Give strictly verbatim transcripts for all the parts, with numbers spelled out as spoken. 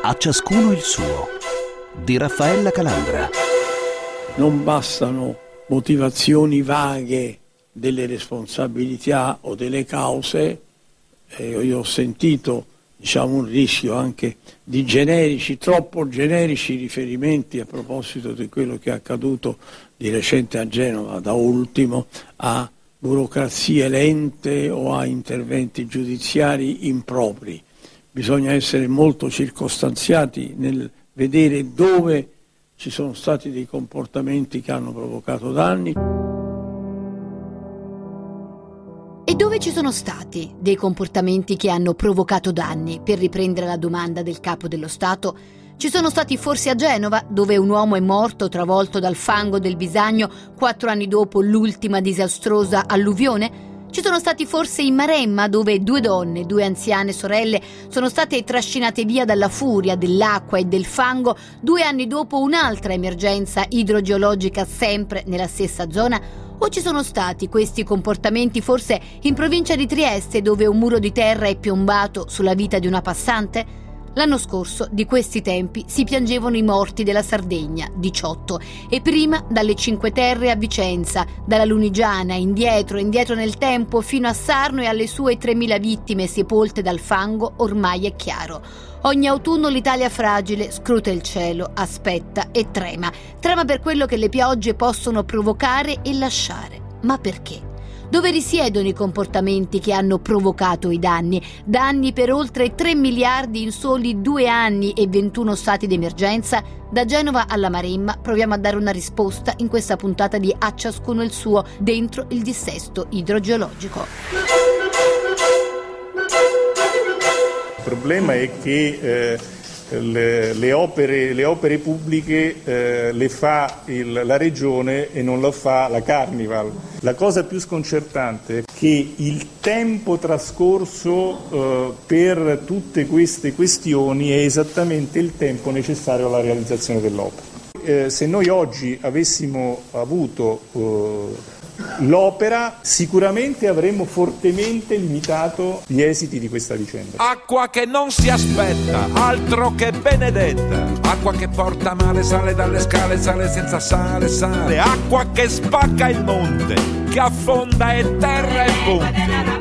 A ciascuno il suo, di Raffaella Calandra. Non bastano motivazioni vaghe delle responsabilità o delle cause. Eh, io ho sentito diciamo un rischio anche di generici, troppo generici riferimenti a proposito di quello che è accaduto di recente a Genova, da ultimo a burocrazie lente o a interventi giudiziari impropri. Bisogna essere molto circostanziati nel vedere dove ci sono stati dei comportamenti che hanno provocato danni. E dove ci sono stati dei comportamenti che hanno provocato danni? Per riprendere la domanda del Capo dello Stato, ci sono stati forse a Genova, dove un uomo è morto travolto dal fango del Bisagno quattro anni dopo l'ultima disastrosa alluvione? Ci sono stati forse in Maremma, dove due donne, due anziane sorelle, sono state trascinate via dalla furia dell'acqua e del fango due anni dopo un'altra emergenza idrogeologica sempre nella stessa zona? O ci sono stati questi comportamenti forse in provincia di Trieste, dove un muro di terra è piombato sulla vita di una passante? L'anno scorso, di questi tempi, si piangevano i morti della Sardegna, diciotto, e prima dalle Cinque Terre a Vicenza, dalla Lunigiana, indietro, indietro nel tempo, fino a Sarno e alle sue tremila vittime sepolte dal fango, ormai è chiaro. Ogni autunno l'Italia fragile scruta il cielo, aspetta e trema. Trema per quello che le piogge possono provocare e lasciare. Ma perché? Dove risiedono i comportamenti che hanno provocato i danni? Danni per oltre tre miliardi in soli due anni e ventuno stati d'emergenza? Da Genova alla Maremma proviamo a dare una risposta in questa puntata di A ciascuno il suo, dentro il dissesto idrogeologico. Il problema è che eh, le, le, opere, le opere pubbliche eh, le fa il, la Regione e non lo fa la Carnival. La cosa più sconcertante è che il tempo trascorso eh, per tutte queste questioni è esattamente il tempo necessario alla realizzazione dell'opera. Eh, se noi oggi avessimo avuto eh, l'opera, sicuramente avremmo fortemente limitato gli esiti di questa vicenda. Acqua che non si aspetta, altro che benedetta. Acqua che porta male, sale dalle scale, sale senza sale, sale. Acqua che spacca il monte, che affonda e terra e ponte.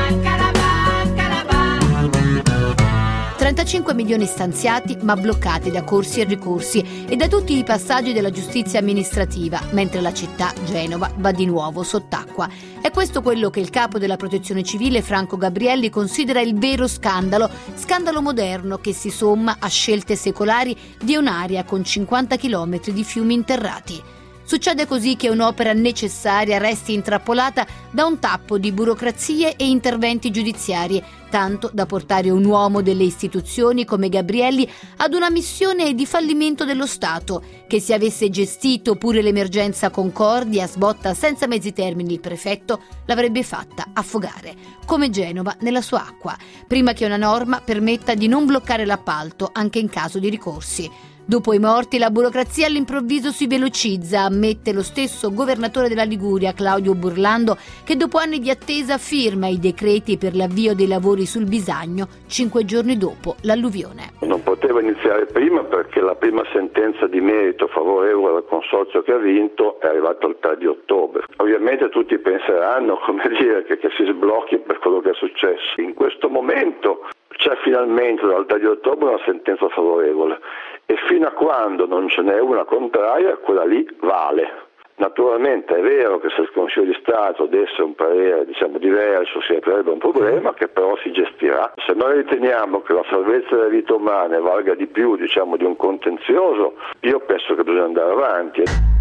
trentacinque milioni stanziati ma bloccati da corsi e ricorsi e da tutti i passaggi della giustizia amministrativa, mentre la città, Genova, va di nuovo sott'acqua. È questo quello che il capo della Protezione Civile, Franco Gabrielli, considera il vero scandalo, scandalo moderno che si somma a scelte secolari di un'area con cinquanta chilometri di fiumi interrati. Succede così che un'opera necessaria resti intrappolata da un tappo di burocrazie e interventi giudiziari, tanto da portare un uomo delle istituzioni come Gabrielli ad una missione di fallimento dello Stato, che se avesse gestito pure l'emergenza Concordia, sbotta senza mezzi termini il prefetto, l'avrebbe fatta affogare, come Genova nella sua acqua, prima che una norma permetta di non bloccare l'appalto anche in caso di ricorsi. Dopo i morti la burocrazia all'improvviso si velocizza, ammette lo stesso governatore della Liguria, Claudio Burlando, che dopo anni di attesa firma i decreti per l'avvio dei lavori sul Bisagno cinque giorni dopo l'alluvione. Non poteva iniziare prima perché la prima sentenza di merito favorevole al consorzio che ha vinto è arrivata il tre di ottobre. Ovviamente tutti penseranno, come dire, che, che si sblocchi per quello che è successo. In questo momento c'è finalmente dal tre di ottobre una sentenza favorevole e fino a quando non ce n'è una contraria, quella lì vale. Naturalmente è vero che se il Consiglio di Stato desse un parere diciamo diverso si creerebbe un problema che però si gestirà. Se noi riteniamo che la salvezza delle vite umane valga di più diciamo di un contenzioso, io penso che bisogna andare avanti.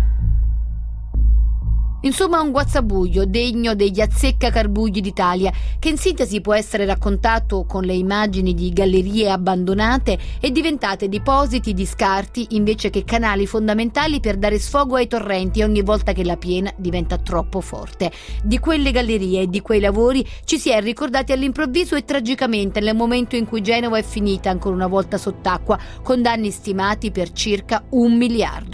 Insomma un guazzabuglio degno degli azzeccacarbugli d'Italia, che in sintesi può essere raccontato con le immagini di gallerie abbandonate e diventate depositi di scarti invece che canali fondamentali per dare sfogo ai torrenti ogni volta che la piena diventa troppo forte. Di quelle gallerie e di quei lavori ci si è ricordati all'improvviso e tragicamente nel momento in cui Genova è finita ancora una volta sott'acqua, con danni stimati per circa un miliardo.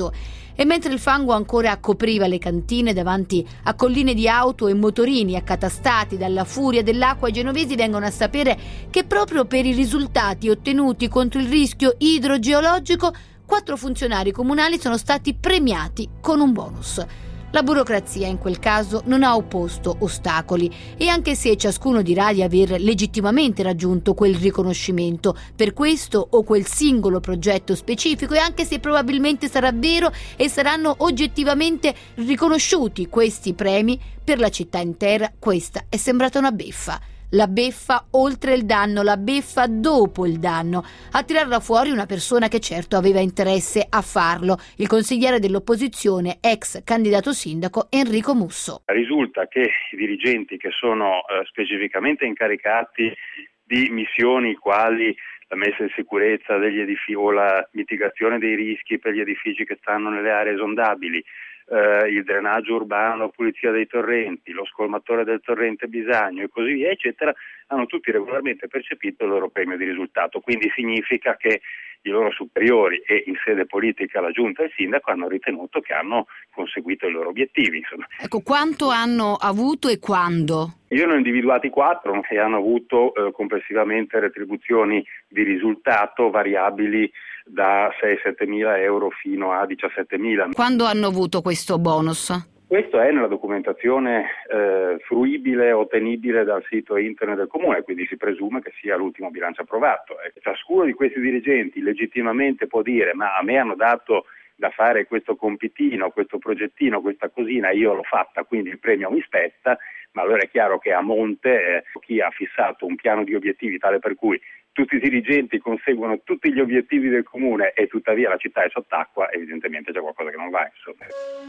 E mentre il fango ancora copriva le cantine davanti a colline di auto e motorini accatastati dalla furia dell'acqua, i genovesi vengono a sapere che proprio per i risultati ottenuti contro il rischio idrogeologico, quattro funzionari comunali sono stati premiati con un bonus. La burocrazia in quel caso non ha opposto ostacoli, e anche se ciascuno dirà di aver legittimamente raggiunto quel riconoscimento per questo o quel singolo progetto specifico, e anche se probabilmente sarà vero e saranno oggettivamente riconosciuti questi premi, per la città intera questa è sembrata una beffa. La beffa oltre il danno, la beffa dopo il danno. A tirarla fuori una persona che certo aveva interesse a farlo, il consigliere dell'opposizione, ex candidato sindaco Enrico Musso. Risulta che i dirigenti che sono eh, specificamente incaricati di missioni quali la messa in sicurezza degli edifici o la mitigazione dei rischi per gli edifici che stanno nelle aree esondabili, Uh, il drenaggio urbano, la pulizia dei torrenti, lo scolmatore del torrente Bisagno e così via, eccetera, hanno tutti regolarmente percepito il loro premio di risultato. Quindi significa che i loro superiori e in sede politica la giunta e il sindaco hanno ritenuto che hanno conseguito i loro obiettivi. Insomma. Ecco, quanto hanno avuto e quando? Io ne ho individuati quattro e hanno avuto eh, complessivamente retribuzioni di risultato variabili da sei sette mila euro fino a diciassette mila. Quando hanno avuto questo bonus? Questo è nella documentazione eh, fruibile, ottenibile dal sito internet del comune, quindi si presume che sia l'ultimo bilancio approvato. E ciascuno di questi dirigenti legittimamente può dire: ma a me hanno dato da fare questo compitino, questo progettino, questa cosina, io l'ho fatta, quindi il premio mi spetta. Ma allora è chiaro che a monte eh, chi ha fissato un piano di obiettivi tale per cui tutti i dirigenti conseguono tutti gli obiettivi del comune e tuttavia la città è sott'acqua, evidentemente c'è qualcosa che non va, insomma.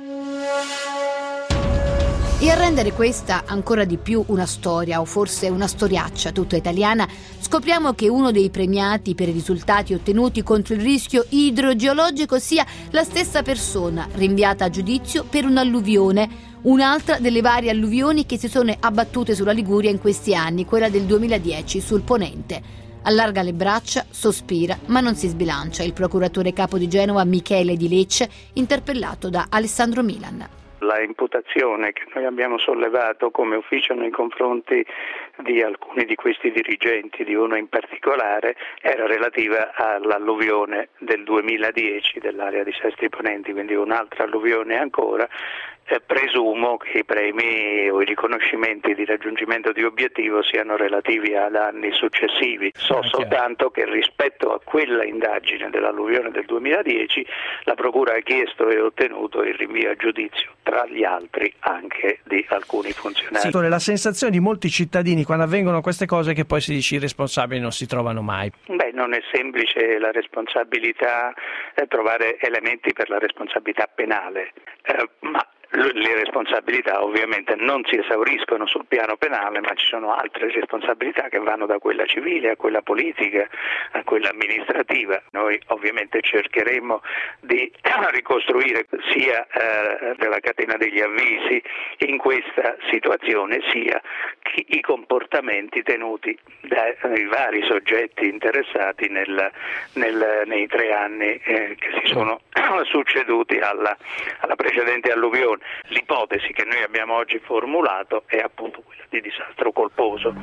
E a rendere questa ancora di più una storia, o forse una storiaccia tutta italiana, scopriamo che uno dei premiati per i risultati ottenuti contro il rischio idrogeologico sia la stessa persona rinviata a giudizio per un'alluvione, un'altra delle varie alluvioni che si sono abbattute sulla Liguria in questi anni, quella del duemiladieci sul Ponente. Allarga le braccia, sospira, ma non si sbilancia il procuratore capo di Genova Michele Di Lecce, interpellato da Alessandro Milan. La imputazione che noi abbiamo sollevato come ufficio nei confronti di alcuni di questi dirigenti, di uno in particolare, era relativa all'alluvione del duemiladieci dell'area di Sestri Ponenti, quindi un'altra alluvione ancora. Eh, presumo che i premi o i riconoscimenti di raggiungimento di obiettivo siano relativi ad anni successivi. So ah, soltanto che rispetto a quella indagine dell'alluvione del duemiladieci la Procura ha chiesto e ottenuto il rinvio a giudizio, tra gli altri anche di alcuni funzionari. Sì, la sensazione di molti cittadini quando avvengono queste cose è che poi si dice i responsabili non si trovano mai. Beh, non è semplice la responsabilità, eh, trovare elementi per la responsabilità penale, eh, ma le responsabilità ovviamente non si esauriscono sul piano penale, ma ci sono altre responsabilità che vanno da quella civile a quella politica a quella amministrativa. Noi ovviamente cercheremo di ricostruire sia eh, della catena degli avvisi in questa situazione, sia i comportamenti tenuti dai vari soggetti interessati nel, nel, nei tre anni eh, che si sono succeduti alla, alla precedente alluvione. L'ipotesi che noi abbiamo oggi formulato è appunto quella di disastro colposo.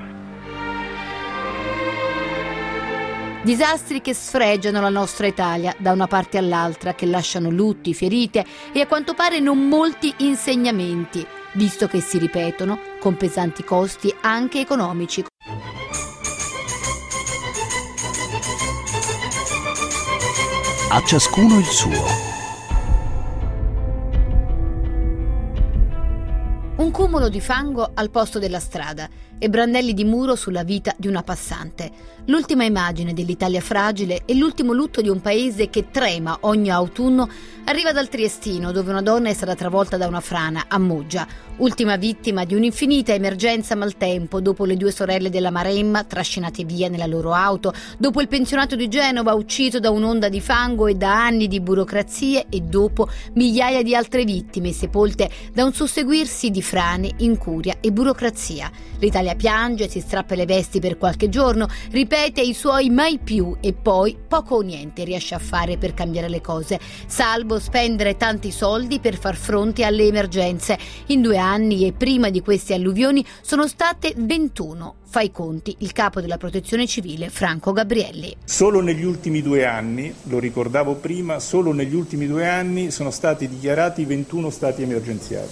Disastri che sfregiano la nostra Italia da una parte all'altra, che lasciano lutti, ferite e a quanto pare non molti insegnamenti, visto che si ripetono con pesanti costi anche economici. A ciascuno il suo. Un cumulo di fango al posto della strada e brandelli di muro sulla vita di una passante. L'ultima immagine dell'Italia fragile e l'ultimo lutto di un paese che trema ogni autunno arriva dal Triestino, dove una donna è stata travolta da una frana a Moggia. ultima vittima di un'infinita emergenza maltempo dopo le due sorelle della Maremma trascinate via nella loro auto, dopo il pensionato di Genova ucciso da un'onda di fango e da anni di burocrazie e dopo migliaia di altre vittime sepolte da un susseguirsi di frane, incuria e burocrazia. L'Italia piange, si strappa le vesti per qualche giorno, ripete i suoi mai più e poi poco o niente riesce a fare per cambiare le cose, salvo spendere tanti soldi per far fronte alle emergenze. In due anni e prima di queste alluvioni sono state ventuno. Fa i conti il capo della Protezione Civile Franco Gabrielli. Solo negli ultimi due anni, lo ricordavo prima, solo negli ultimi due anni sono stati dichiarati ventuno stati emergenziali.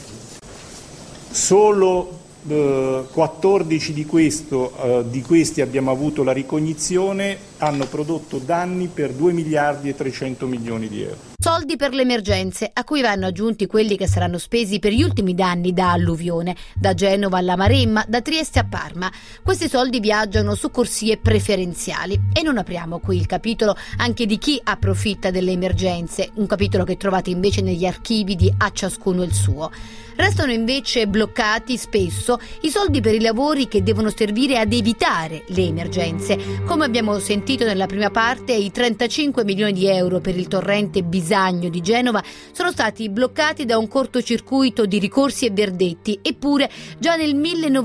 Solo eh, quattordici di, questo, eh, di questi abbiamo avuto la ricognizione, hanno prodotto danni per due miliardi e trecento milioni di euro. Soldi per le emergenze, a cui vanno aggiunti quelli che saranno spesi per gli ultimi danni da alluvione, da Genova alla Maremma, da Trieste a Parma. Questi soldi viaggiano su corsie preferenziali e non apriamo qui il capitolo anche di chi approfitta delle emergenze, un capitolo che trovate invece negli archivi di A ciascuno il suo. Restano invece bloccati spesso i soldi per i lavori che devono servire ad evitare le emergenze. Come abbiamo sentito nella prima parte, i trentacinque milioni di euro per il torrente Bisagno di Genova sono stati bloccati da un cortocircuito di ricorsi e verdetti, eppure già nel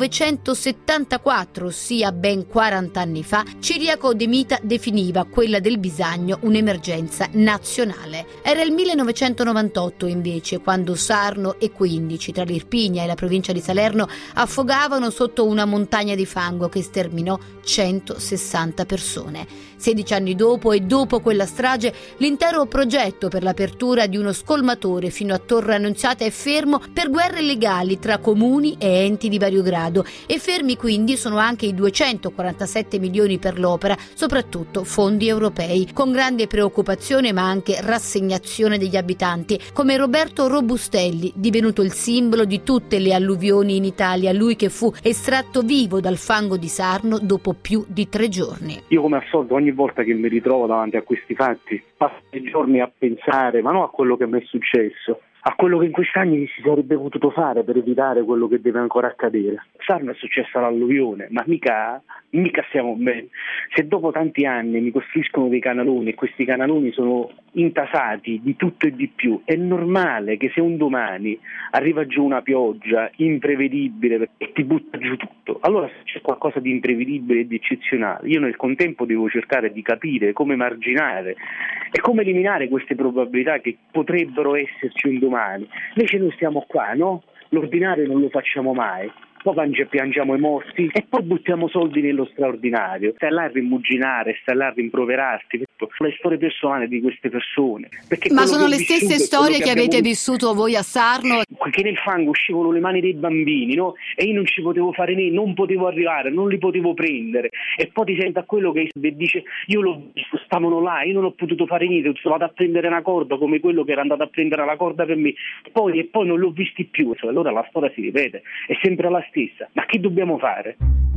millenovecentosettantaquattro, ossia ben quaranta anni fa, Ciriaco De Mita definiva quella del Bisagno un'emergenza nazionale. Era il millenovecentonovantotto invece, quando Sarno e quindici tra l'Irpinia e la provincia di Salerno affogavano sotto una montagna di fango che sterminò centosessanta persone. sedici anni dopo e dopo quella strage, l'intero progetto per l'apertura di uno scolmatore fino a Torre Annunziata è fermo per guerre legali tra comuni e enti di vario grado, e fermi quindi sono anche i duecentoquarantasette milioni per l'opera, soprattutto fondi europei, con grande preoccupazione ma anche rassegnazione degli abitanti, come Roberto Robustelli, divenuto il simbolo di tutte le alluvioni in Italia, lui che fu estratto vivo dal fango di Sarno dopo più di tre giorni. Io, come al solito, ogni volta che mi ritrovo davanti a questi fatti passo i giorni a pensare, ma non a quello che mi è successo, a quello che in questi anni si sarebbe potuto fare per evitare quello che deve ancora accadere. Sarno è successa l'alluvione, ma mica, mica stiamo bene. Se dopo tanti anni mi costruiscono dei canaloni e questi canaloni sono intasati di tutto e di più, è normale che se un domani arriva giù una pioggia imprevedibile e ti butta giù tutto, allora se c'è qualcosa di imprevedibile e di eccezionale, io nel contempo devo cercare di capire come marginare e come eliminare queste probabilità che potrebbero esserci un domani. Invece noi stiamo qua, no? L'ordinario non lo facciamo mai. Poi piangiamo i morti e poi buttiamo soldi nello straordinario. Stai là a rimuginare, stai là a rimproverarti. Le storie personali di queste persone. Ma sono le stesse storie che, che avete abbiamo... vissuto voi a Sarno? Che nel fango uscivano le mani dei bambini, no? E io non ci potevo fare niente, non potevo arrivare, non li potevo prendere. E poi ti senti a quello che dice: io l'ho visto, stavano là, io non ho potuto fare niente, sono andato a prendere una corda come quello che era andato a prendere la corda per me. Poi e poi non l'ho visti più. Allora la storia si ripete, è sempre la stessa. Ma che dobbiamo fare?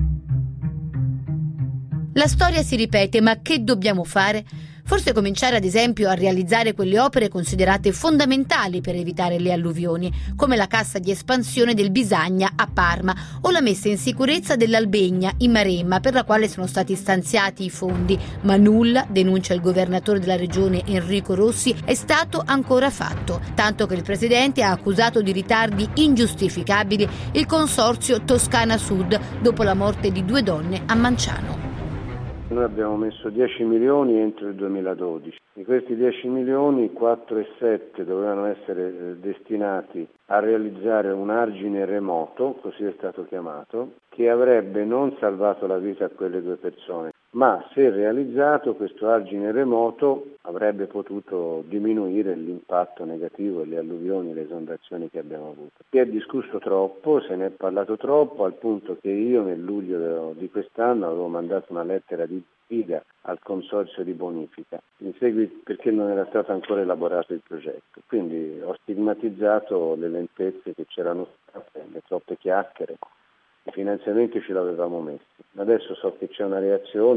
La storia si ripete, ma che dobbiamo fare? Forse cominciare ad esempio a realizzare quelle opere considerate fondamentali per evitare le alluvioni, come la cassa di espansione del Bisagna a Parma o la messa in sicurezza dell'Albegna in Maremma, per la quale sono stati stanziati i fondi, ma nulla, denuncia il governatore della regione Enrico Rossi, è stato ancora fatto, tanto che il presidente ha accusato di ritardi ingiustificabili il consorzio Toscana Sud dopo la morte di due donne a Manciano. Noi abbiamo messo dieci milioni entro il duemiladodici. Di questi dieci milioni, quattro e sette dovevano essere eh, destinati a realizzare un argine remoto, così è stato chiamato, che avrebbe non salvato la vita a quelle due persone, ma se realizzato questo argine remoto avrebbe potuto diminuire l'impatto negativo e le alluvioni e le esondazioni che abbiamo avuto. Si è discusso troppo, se ne è parlato troppo, al punto che io nel luglio di quest'anno avevo mandato una lettera di sfida al consorzio di bonifica, in seguito perché non era stato ancora elaborato il progetto. Quindi ho stigmatizzato le lentezze che c'erano state, le troppe chiacchiere. I finanziamenti ce l'avevamo messi. Adesso so che c'è una reazione,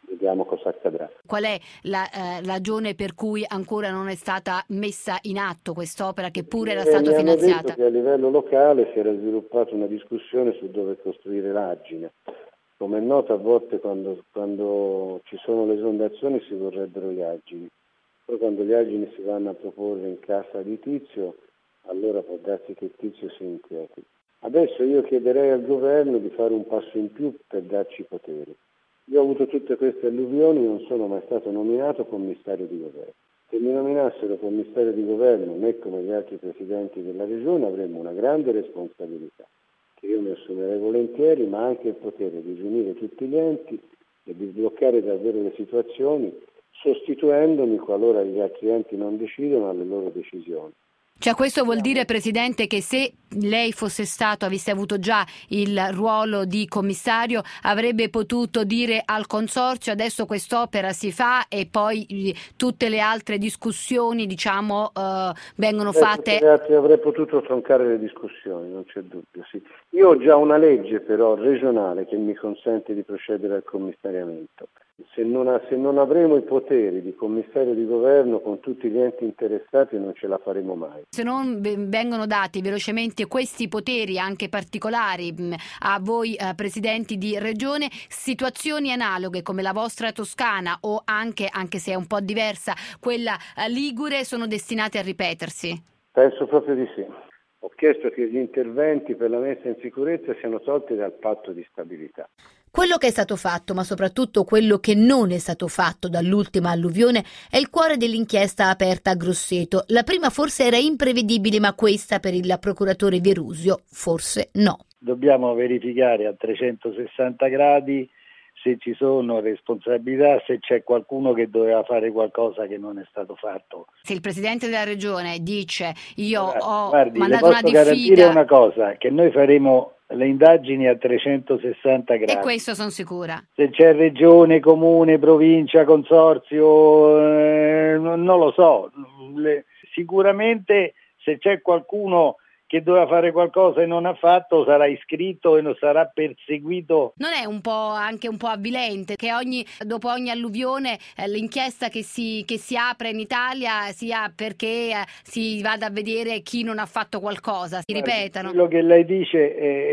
vediamo cosa accadrà. Qual è la eh, ragione per cui ancora non è stata messa in atto quest'opera che pure era stata eh, finanziata? Mi hanno detto che a livello locale si era sviluppata una discussione su dove costruire l'Argine. Come è noto, a volte quando, quando ci sono le esondazioni si vorrebbero gli argini, poi quando gli argini si vanno a proporre in casa di Tizio, allora può darsi che Tizio si inquieti. Adesso io chiederei al governo di fare un passo in più per darci poteri. Io ho avuto tutte queste alluvioni, non sono mai stato nominato commissario di governo. Se mi nominassero commissario di governo, me come gli altri presidenti della regione, avremmo una grande responsabilità, che io mi assumerei volentieri, ma anche il potere di riunire tutti gli enti e di sbloccare davvero le situazioni, sostituendomi, qualora gli altri enti non decidono, alle loro decisioni. Cioè questo vuol dire, Presidente, che se lei fosse stato, avesse avuto già il ruolo di commissario, avrebbe potuto dire al Consorzio adesso quest'opera si fa e poi tutte le altre discussioni, diciamo, eh, vengono Beh, fatte... Tutti gli altri avrei potuto troncare le discussioni, non c'è dubbio. Sì. Io ho già una legge però regionale che mi consente di procedere al commissariamento. Se non, ha, se non avremo i poteri di commissario di governo con tutti gli enti interessati non ce la faremo mai. Se non vengono dati velocemente questi poteri anche particolari a voi eh, presidenti di regione, situazioni analoghe come la vostra Toscana o anche, anche se è un po' diversa, quella eh, ligure sono destinate a ripetersi? Penso proprio di sì. Ho chiesto che gli interventi per la messa in sicurezza siano tolti dal patto di stabilità. Quello che è stato fatto, ma soprattutto quello che non è stato fatto dall'ultima alluvione, è il cuore dell'inchiesta aperta a Grosseto. La prima forse era imprevedibile, ma questa per il procuratore Vierusio forse no. Dobbiamo verificare a trecentosessanta gradi se ci sono responsabilità, se c'è qualcuno che doveva fare qualcosa che non è stato fatto. Se il Presidente della Regione dice io guardi, ho guardi, mandato le una posso diffida... garantire una cosa, che noi faremo le indagini a trecentosessanta gradi. E questo sono sicura. Se c'è regione, comune, provincia, consorzio, eh, non, non lo so. Le, sicuramente se c'è qualcuno che doveva fare qualcosa e non ha fatto sarà iscritto e non sarà perseguito. Non è un po' anche un po' avvilente che ogni dopo ogni alluvione eh, l'inchiesta che si che si apre in Italia sia perché eh, si vada a vedere chi non ha fatto qualcosa, si ripetano? Quello che lei dice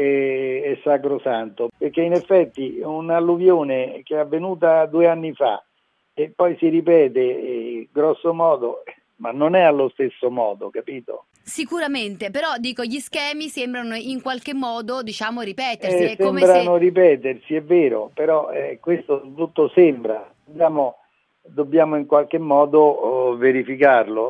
è, è, è sacrosanto, perché in effetti un'alluvione che è avvenuta due anni fa e poi si ripete eh, grosso modo, ma non è allo stesso modo, capito? Sicuramente, però dico gli schemi sembrano in qualche modo, diciamo, ripetersi. Eh, è come sembrano se... ripetersi, è vero, però eh, questo tutto sembra. Dobbiamo, dobbiamo in qualche modo oh, verificarlo.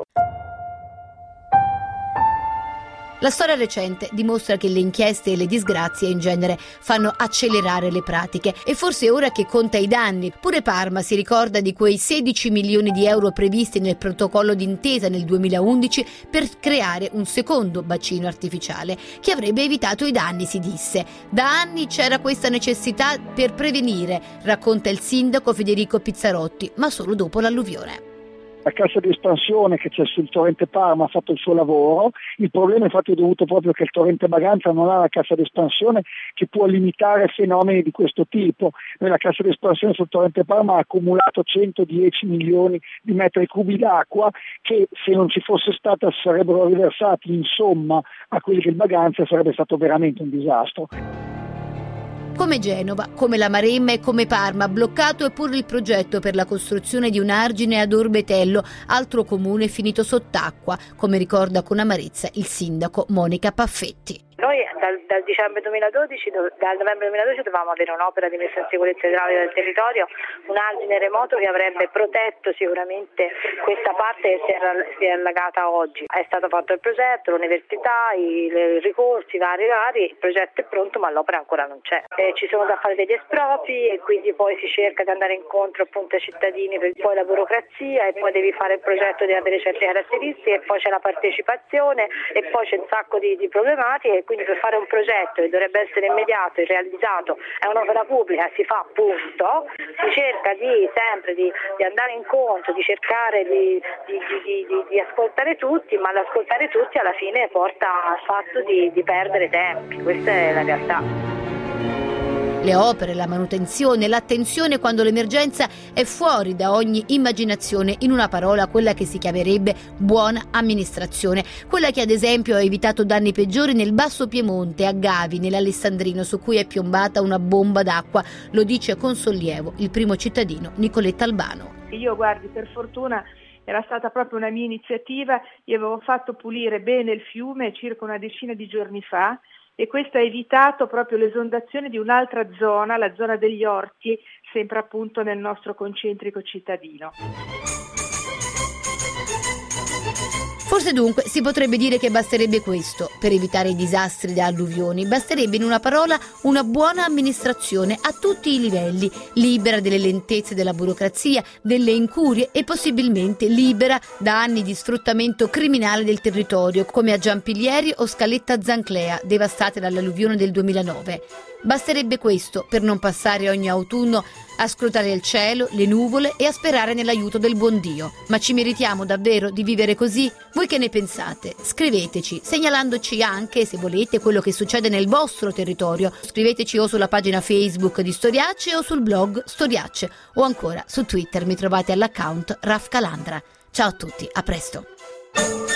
La storia recente dimostra che le inchieste e le disgrazie in genere fanno accelerare le pratiche e forse ora che conta i danni. Pure Parma si ricorda di quei sedici milioni di euro previsti nel protocollo d'intesa nel duemilaundici per creare un secondo bacino artificiale che avrebbe evitato i danni, si disse. Da anni c'era questa necessità per prevenire, racconta il sindaco Federico Pizzarotti, ma solo dopo l'alluvione. La cassa di espansione che c'è sul torrente Parma ha fatto il suo lavoro, il problema infatti è dovuto proprio che il torrente Maganza non ha la cassa di espansione che può limitare fenomeni di questo tipo. Noi la cassa di espansione sul torrente Parma ha accumulato centodieci milioni di metri cubi d'acqua che se non ci fosse stata sarebbero riversati in somma a quelli che il Maganza sarebbe stato veramente un disastro. Come Genova, come la Maremma e come Parma, bloccato è pure il progetto per la costruzione di un argine ad Orbetello, altro comune finito sott'acqua, come ricorda con amarezza il sindaco Monica Paffetti. Noi dal, dal dicembre duemiladodici, dal novembre duemiladodici dovevamo avere un'opera di messa in sicurezza idraulica del territorio, un argine remoto che avrebbe protetto sicuramente questa parte che si è, si è allagata oggi. È stato fatto il progetto, l'università, i, i ricorsi vari vari, il progetto è pronto ma l'opera ancora non c'è. E ci sono da fare degli espropri e quindi poi si cerca di andare incontro appunto ai cittadini, per poi la burocrazia e poi devi fare il progetto, devi avere certe caratteristiche e poi c'è la partecipazione e poi c'è un sacco di, di problematiche. Quindi per fare un progetto che dovrebbe essere immediato e realizzato è un'opera pubblica, si fa punto, si cerca di sempre di, di andare incontro, di cercare di, di, di, di, di ascoltare tutti, ma l'ascoltare tutti alla fine porta al fatto di, di perdere tempi, questa è la realtà. Le opere, la manutenzione, l'attenzione quando l'emergenza è fuori da ogni immaginazione, in una parola quella che si chiamerebbe buona amministrazione, quella che ad esempio ha evitato danni peggiori nel Basso Piemonte, a Gavi, nell'Alessandrino, su cui è piombata una bomba d'acqua, lo dice con sollievo il primo cittadino Nicoletta Albano. Io, guardi, per fortuna era stata proprio una mia iniziativa, io avevo fatto pulire bene il fiume circa una decina di giorni fa e questo ha evitato proprio l'esondazione di un'altra zona, la zona degli orti, sempre appunto nel nostro concentrico cittadino. Forse dunque si potrebbe dire che basterebbe questo per evitare i disastri da alluvioni, basterebbe in una parola una buona amministrazione a tutti i livelli, libera delle lentezze della burocrazia, delle incurie e possibilmente libera da anni di sfruttamento criminale del territorio come a Giampilieri o Scaletta Zanclea, devastate dall'alluvione del duemilanove. Basterebbe questo per non passare ogni autunno a scrutare il cielo, le nuvole e a sperare nell'aiuto del buon Dio. Ma ci meritiamo davvero di vivere così? Voi che ne pensate? Scriveteci, segnalandoci anche, se volete, quello che succede nel vostro territorio. Scriveteci o sulla pagina Facebook di Storiacce o sul blog Storiacce o ancora su Twitter mi trovate all'account Raf Calandra. Ciao a tutti, a presto.